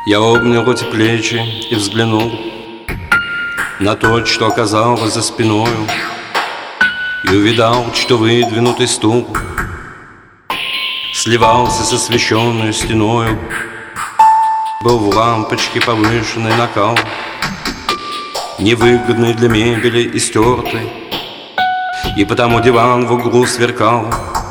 Я обнял эти плечи и взглянул на то, что оказалось за спиною, и увидал, что выдвинутый стул сливался с освещенной стеною. Был в лампочке повышенный накал, невыгодный для мебели и стертый, и потому диван в углу сверкал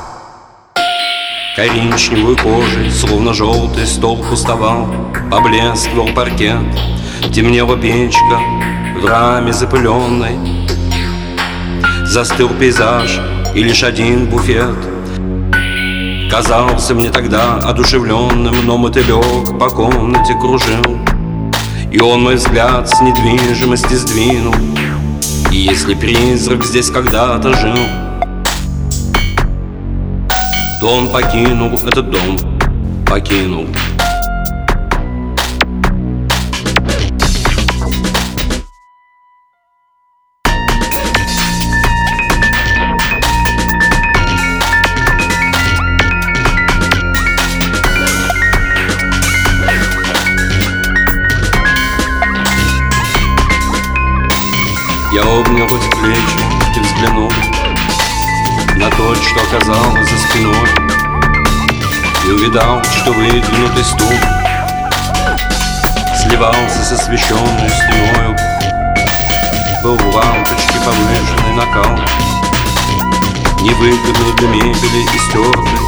коричневой кожей, словно желтый стол пустовал. Поблескивал паркет, темнела печка в раме запыленной. Застыл пейзаж и лишь один буфет казался мне тогда одушевленным, но мотылек по комнате кружил, и он мой взгляд с недвижимости сдвинул. И если призрак здесь когда-то жил, то он покинул этот дом, покинул. Я обнял эти плечи и взглянул на то, что оказалось за спиной, и увидал, что выдвинутый стул сливался с освещенной стеною. Был в лампочке повышенный накал, невыгодный для мебели и стертый,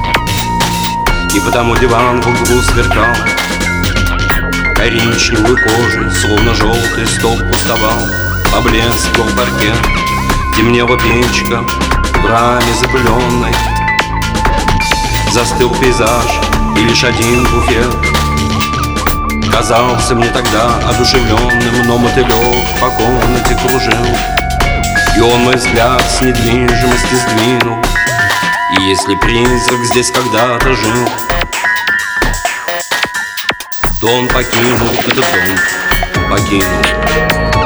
и потому диван в углу сверкал коричневой кожей, словно желтый стол пустовал. Поблескивал паркет, темнела печка в раме запыленной. Застыл пейзаж и лишь один буфет казался мне тогда одушевленным, но мотылек по комнате кружил, и он мой взгляд с недвижимости сдвинул. И если призрак здесь когда-то жил, то он покинул этот дом, покинул.